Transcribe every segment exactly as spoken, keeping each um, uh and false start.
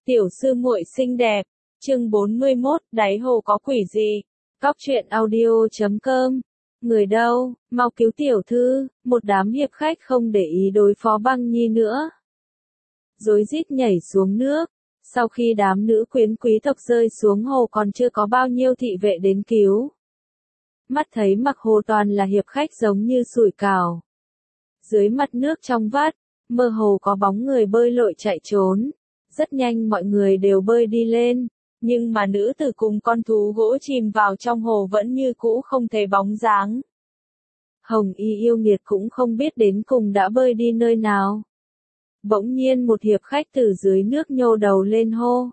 Tiểu sư muội xinh đẹp, chương bốn mươi mốt, đáy hồ có quỷ gì? Cóc truyện audio chấm com. Người đâu, mau cứu tiểu thư, một đám hiệp khách không để ý đối phó Băng Nhi nữa. Rối rít nhảy xuống nước, sau khi đám nữ quyến quý tộc rơi xuống hồ còn chưa có bao nhiêu thị vệ đến cứu. Mắt thấy mặt hồ toàn là hiệp khách giống như sủi cảo. Dưới mặt nước trong vắt, mơ hồ có bóng người bơi lội chạy trốn. Rất nhanh mọi người đều bơi đi lên, nhưng mà nữ tử cùng con thú gỗ chìm vào trong hồ vẫn như cũ không thấy bóng dáng. Hồng Y yêu nghiệt cũng không biết đến cùng đã bơi đi nơi nào. Bỗng nhiên một hiệp khách từ dưới nước nhô đầu lên hô.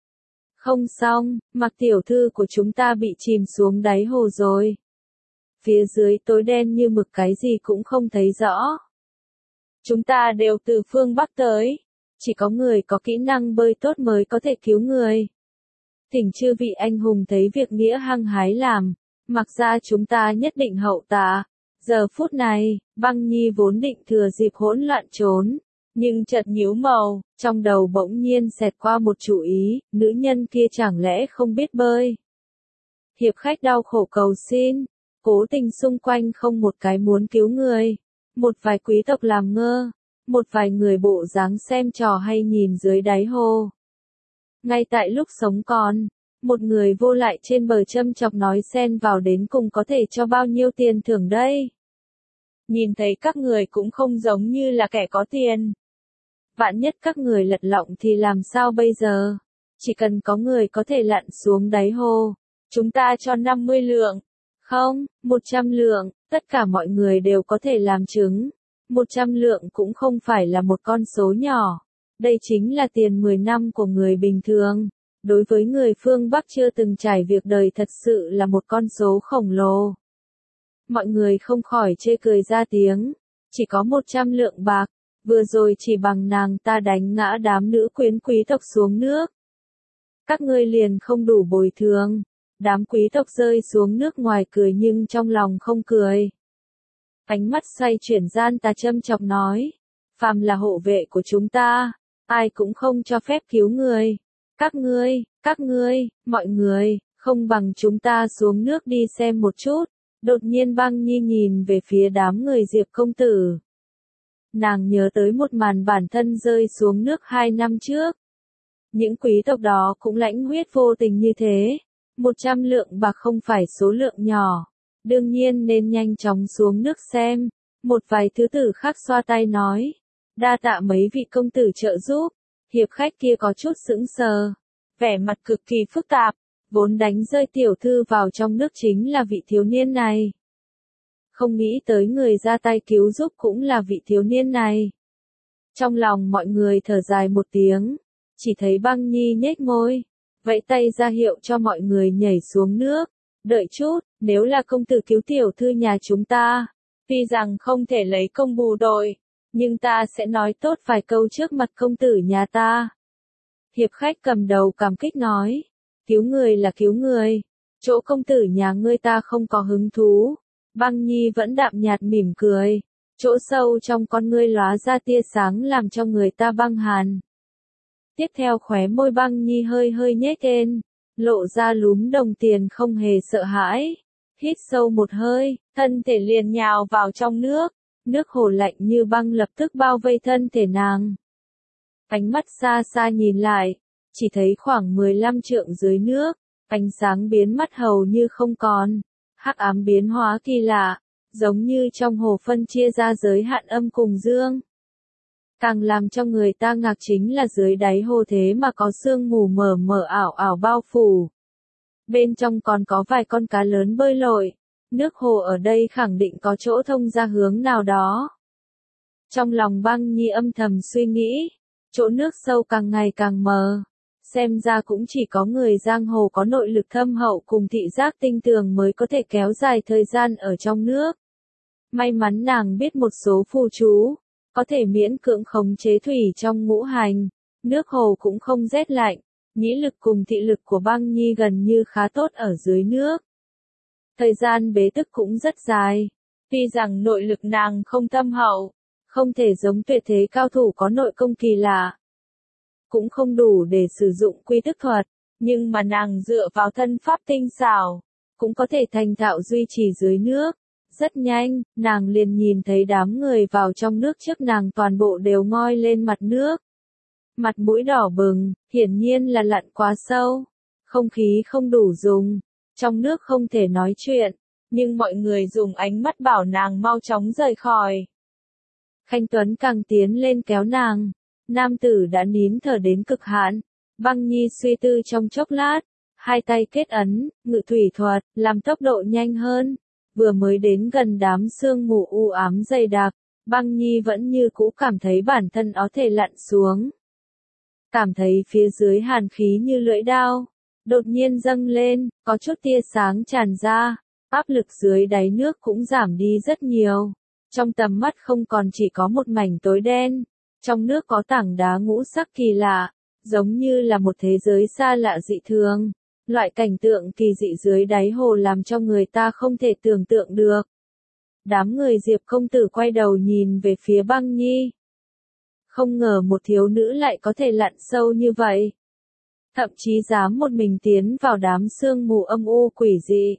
Không xong, Mặc tiểu thư của chúng ta bị chìm xuống đáy hồ rồi. Phía dưới tối đen như mực, cái gì cũng không thấy rõ. Chúng ta đều từ phương Bắc tới. Chỉ có người có kỹ năng bơi tốt mới có thể cứu người. Thỉnh chư vị anh hùng thấy việc nghĩa hăng hái làm, mặc ra chúng ta nhất định hậu tạ. Giờ phút này, Băng Nhi vốn định thừa dịp hỗn loạn trốn, nhưng chợt nhíu màu, trong đầu bỗng nhiên xẹt qua một chủ ý, nữ nhân kia chẳng lẽ không biết bơi. Hiệp khách đau khổ cầu xin, cố tình xung quanh không một cái muốn cứu người, một vài quý tộc làm ngơ. Một vài người bộ dáng xem trò hay nhìn dưới đáy hồ. Ngay tại lúc sống còn, một người vô lại trên bờ châm chọc nói xen vào đến cùng có thể cho bao nhiêu tiền thưởng đây. Nhìn thấy các người cũng không giống như là kẻ có tiền. Vạn nhất các người lật lọng thì làm sao bây giờ? Chỉ cần có người có thể lặn xuống đáy hồ, chúng ta cho năm mươi lượng. Không, một trăm lượng, tất cả mọi người đều có thể làm chứng. một trăm lượng cũng không phải là một con số nhỏ. Đây chính là tiền mười năm của người bình thường. Đối với người phương Bắc chưa từng trải việc đời thật sự là một con số khổng lồ. Mọi người không khỏi chê cười ra tiếng. Chỉ có một trăm lượng bạc. Vừa rồi chỉ bằng nàng ta đánh ngã đám nữ quyến quý tộc xuống nước. Các ngươi liền không đủ bồi thường. Đám quý tộc rơi xuống nước ngoài cười nhưng trong lòng không cười. Ánh mắt xoay chuyển gian tà châm chọc nói. Phàm là hộ vệ của chúng ta, ai cũng không cho phép cứu người. Các ngươi, các ngươi, mọi người, không bằng chúng ta xuống nước đi xem một chút. Đột nhiên Băng Nhi nhìn về phía đám người Diệp công tử. Nàng nhớ tới một màn bản thân rơi xuống nước hai năm trước. Những quý tộc đó cũng lãnh huyết vô tình như thế. Một trăm lượng bạc không phải số lượng nhỏ. Đương nhiên nên nhanh chóng xuống nước xem. Một vài thứ tử khác xoa tay nói. Đa tạ mấy vị công tử trợ giúp. Hiệp khách kia có chút sững sờ. Vẻ mặt cực kỳ phức tạp. Vốn đánh rơi tiểu thư vào trong nước chính là vị thiếu niên này. Không nghĩ tới người ra tay cứu giúp cũng là vị thiếu niên này. Trong lòng mọi người thở dài một tiếng. Chỉ thấy Băng Nhi nhếch môi. Vẫy tay ra hiệu cho mọi người nhảy xuống nước. Đợi chút, nếu là công tử cứu tiểu thư nhà chúng ta, tuy rằng không thể lấy công bù đội, nhưng ta sẽ nói tốt vài câu trước mặt công tử nhà ta. Hiệp khách cầm đầu cảm kích nói, cứu người là cứu người, chỗ công tử nhà ngươi ta không có hứng thú. Băng Nhi vẫn đạm nhạt mỉm cười, chỗ sâu trong con ngươi lóa ra tia sáng làm cho người ta băng hàn. Tiếp theo khóe môi Băng Nhi hơi hơi nhếch lên. Lộ ra lúm đồng tiền không hề sợ hãi. Hít sâu một hơi, thân thể liền nhào vào trong nước. Nước hồ lạnh như băng lập tức bao vây thân thể nàng. Ánh mắt xa xa nhìn lại, chỉ thấy khoảng mười lăm trượng dưới nước, ánh sáng biến mất hầu như không còn. Hắc ám biến hóa kỳ lạ, giống như trong hồ phân chia ra giới hạn âm cùng dương. Càng làm cho người ta ngạc chính là dưới đáy hồ thế mà có sương mù mờ mờ ảo ảo bao phủ. Bên trong còn có vài con cá lớn bơi lội. Nước hồ ở đây khẳng định có chỗ thông ra hướng nào đó. Trong lòng Băng Nhi âm thầm suy nghĩ, chỗ nước sâu càng ngày càng mờ. Xem ra cũng chỉ có người giang hồ có nội lực thâm hậu cùng thị giác tinh tường mới có thể kéo dài thời gian ở trong nước. May mắn nàng biết một số phù chú. Có thể miễn cưỡng khống chế thủy trong ngũ hành, nước hồ cũng không rét lạnh, nhĩ lực cùng thị lực của Băng Nhi gần như khá tốt ở dưới nước. Thời gian bế tức cũng rất dài, tuy rằng nội lực nàng không thâm hậu, không thể giống tuyệt thế cao thủ có nội công kỳ lạ. cũng không đủ để sử dụng quy tức thuật, nhưng mà nàng dựa vào thân pháp tinh xảo, cũng có thể thành thạo duy trì dưới nước. Rất nhanh, nàng liền nhìn thấy đám người vào trong nước trước nàng toàn bộ đều ngoi lên mặt nước. Mặt mũi đỏ bừng, hiển nhiên là lặn quá sâu. Không khí không đủ dùng, trong nước không thể nói chuyện, nhưng mọi người dùng ánh mắt bảo nàng mau chóng rời khỏi. Khanh Tuấn càng tiến lên kéo nàng, nam tử đã nín thở đến cực hạn. Băng Nhi suy tư trong chốc lát, hai tay kết ấn, ngự thủy thuật, làm tốc độ nhanh hơn. Vừa mới đến gần đám sương mù u ám dày đặc, Băng Nhi vẫn như cũ cảm thấy bản thân có thể lặn xuống. Cảm thấy phía dưới hàn khí như lưỡi dao, đột nhiên dâng lên, có chút tia sáng tràn ra, áp lực dưới đáy nước cũng giảm đi rất nhiều. Trong tầm mắt không còn chỉ có một mảnh tối đen, trong nước có tảng đá ngũ sắc kỳ lạ, giống như là một thế giới xa lạ dị thường. Loại cảnh tượng kỳ dị dưới đáy hồ làm cho người ta không thể tưởng tượng được. Đám người Diệp công tử quay đầu nhìn về phía Băng Nhi. Không ngờ một thiếu nữ lại có thể lặn sâu như vậy. Thậm chí dám một mình tiến vào đám sương mù âm u quỷ dị.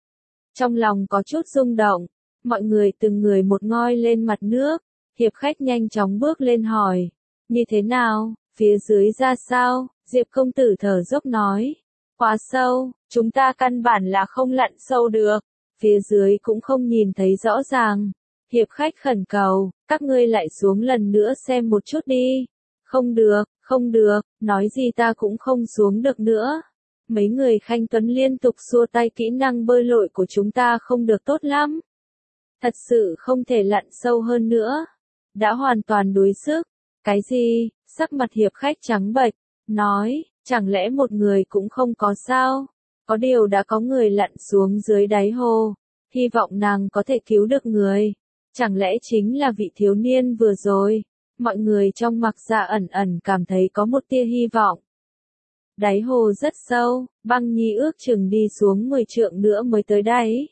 Trong lòng có chút rung động, mọi người từng người một ngoi lên mặt nước. Hiệp khách nhanh chóng bước lên hỏi. Như thế nào, phía dưới ra sao? Diệp công tử thở dốc nói. Quá sâu, chúng ta căn bản là không lặn sâu được. Phía dưới cũng không nhìn thấy rõ ràng. Hiệp khách khẩn cầu, các ngươi lại xuống lần nữa xem một chút đi. Không được, không được, nói gì ta cũng không xuống được nữa. Mấy người Khanh Tuấn liên tục xua tay, kỹ năng bơi lội của chúng ta không được tốt lắm. Thật sự không thể lặn sâu hơn nữa. Đã hoàn toàn đuối sức. Cái gì? Sắc mặt hiệp khách trắng bệch, nói, chẳng lẽ một người cũng không có sao? Có điều đã có người lặn xuống dưới đáy hồ. Hy vọng nàng có thể cứu được người. Chẳng lẽ chính là vị thiếu niên vừa rồi? Mọi người trong Mặc Gia ẩn ẩn cảm thấy có một tia hy vọng. Đáy hồ rất sâu, Băng Nhi ước chừng đi xuống mười trượng nữa mới tới đáy.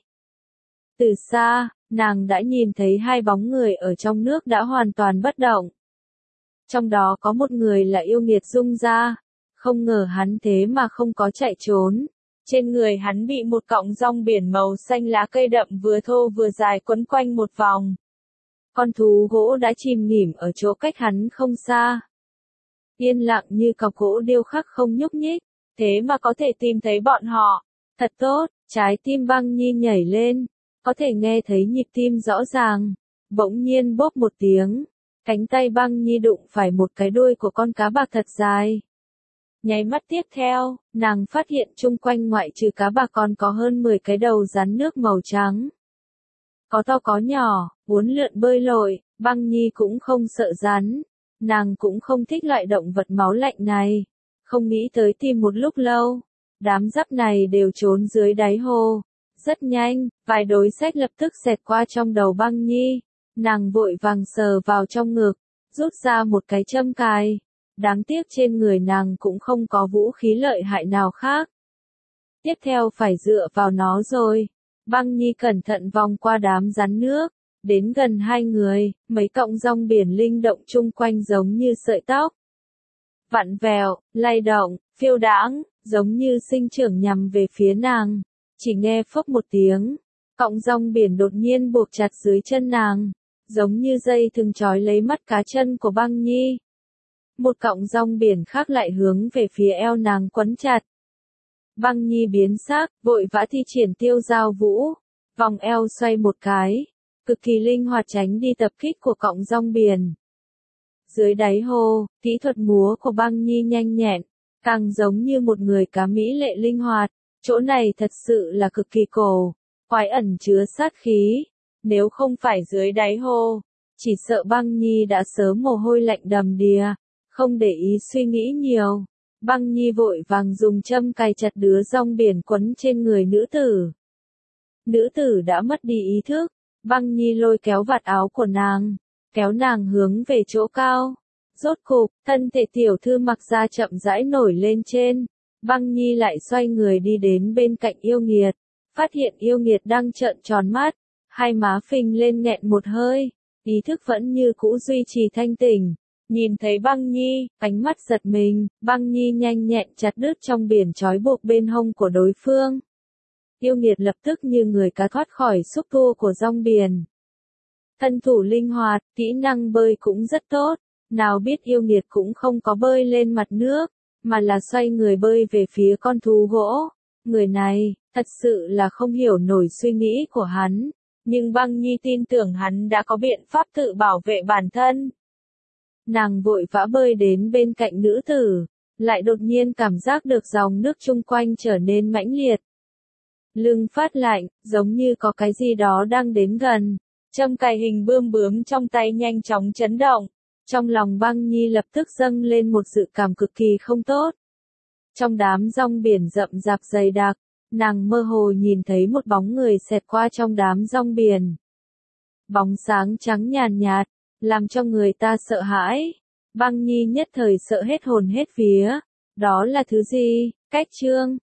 Từ xa, nàng đã nhìn thấy hai bóng người ở trong nước đã hoàn toàn bất động. Trong đó có một người là yêu nghiệt Dung Gia. Không ngờ hắn thế mà không có chạy trốn. Trên người hắn bị một cọng rong biển màu xanh lá cây đậm vừa thô vừa dài quấn quanh một vòng. Con thú gỗ đã chìm nghỉm ở chỗ cách hắn không xa. Yên lặng như cọc gỗ điêu khắc không nhúc nhích, thế mà có thể tìm thấy bọn họ. Thật tốt, trái tim Băng Nhi nhảy lên, có thể nghe thấy nhịp tim rõ ràng. Bỗng nhiên bốp một tiếng, cánh tay Băng Nhi đụng phải một cái đuôi của con cá bạc thật dài. Nháy mắt tiếp theo, nàng phát hiện chung quanh ngoại trừ cá bạc còn có hơn mười cái đầu rắn nước màu trắng. Có to có nhỏ, uốn lượn bơi lội, Băng Nhi cũng không sợ rắn. Nàng cũng không thích loại động vật máu lạnh này. Không nghĩ tới tìm một lúc lâu. Đám giáp này đều trốn dưới đáy hồ. Rất nhanh, vài đối sách lập tức xẹt qua trong đầu Băng Nhi. Nàng vội vàng sờ vào trong ngực, rút ra một cái châm cài. Đáng tiếc trên người nàng cũng không có vũ khí lợi hại nào khác. Tiếp theo phải dựa vào nó rồi. Băng Nhi cẩn thận vòng qua đám rắn nước, đến gần hai người, mấy cọng rong biển linh động chung quanh giống như sợi tóc. Vặn vẹo, lay động, phiêu đãng, giống như sinh trưởng nhằm về phía nàng. Chỉ nghe phốc một tiếng, cọng rong biển đột nhiên buộc chặt dưới chân nàng, giống như dây thừng trói lấy mắt cá chân của Băng Nhi. Một cọng rong biển khác lại hướng về phía eo nàng quấn chặt. Băng Nhi biến sắc, vội vã thi triển tiêu giao vũ, vòng eo xoay một cái, cực kỳ linh hoạt tránh đi tập kích của cọng rong biển. Dưới đáy hồ, kỹ thuật múa của Băng Nhi nhanh nhẹn, càng giống như một người cá mỹ lệ linh hoạt. Chỗ này thật sự là cực kỳ cổ, quái ẩn chứa sát khí. Nếu không phải dưới đáy hồ, chỉ sợ Băng Nhi đã sớm mồ hôi lạnh đầm đìa. Không để ý suy nghĩ nhiều, Băng Nhi vội vàng dùng châm cài chặt đứa rong biển quấn trên người nữ tử. Nữ tử đã mất đi ý thức, Băng Nhi lôi kéo vạt áo của nàng, kéo nàng hướng về chỗ cao. Rốt cục, thân thể tiểu thư Mặc Gia chậm rãi nổi lên trên. Băng Nhi lại xoay người đi đến bên cạnh yêu nghiệt, phát hiện yêu nghiệt đang trợn tròn mắt, hai má phình lên nghẹn một hơi, ý thức vẫn như cũ duy trì thanh tỉnh. Nhìn thấy Băng Nhi, ánh mắt giật mình, Băng Nhi nhanh nhẹn chặt đứt trong biển trói buộc bên hông của đối phương. Yêu nghiệt lập tức như người cá thoát khỏi xúc tua của rong biển. Thân thủ linh hoạt, kỹ năng bơi cũng rất tốt, nào biết yêu nghiệt cũng không có bơi lên mặt nước, mà là xoay người bơi về phía con thú gỗ. Người này, thật sự là không hiểu nổi suy nghĩ của hắn, nhưng Băng Nhi tin tưởng hắn đã có biện pháp tự bảo vệ bản thân. Nàng vội vã bơi đến bên cạnh nữ tử, lại đột nhiên cảm giác được dòng nước chung quanh trở nên mãnh liệt. Lưng phát lạnh, giống như có cái gì đó đang đến gần. Châm cài hình bươm bướm trong tay nhanh chóng chấn động. Trong lòng Băng Nhi lập tức dâng lên một dự cảm cực kỳ không tốt. Trong đám rong biển rậm rạp dày đặc, nàng mơ hồ nhìn thấy một bóng người xẹt qua trong đám rong biển. Bóng sáng trắng nhàn nhạt, làm cho người ta sợ hãi. Băng Nhi nhất thời sợ hết hồn hết vía. Đó là thứ gì? Cách chương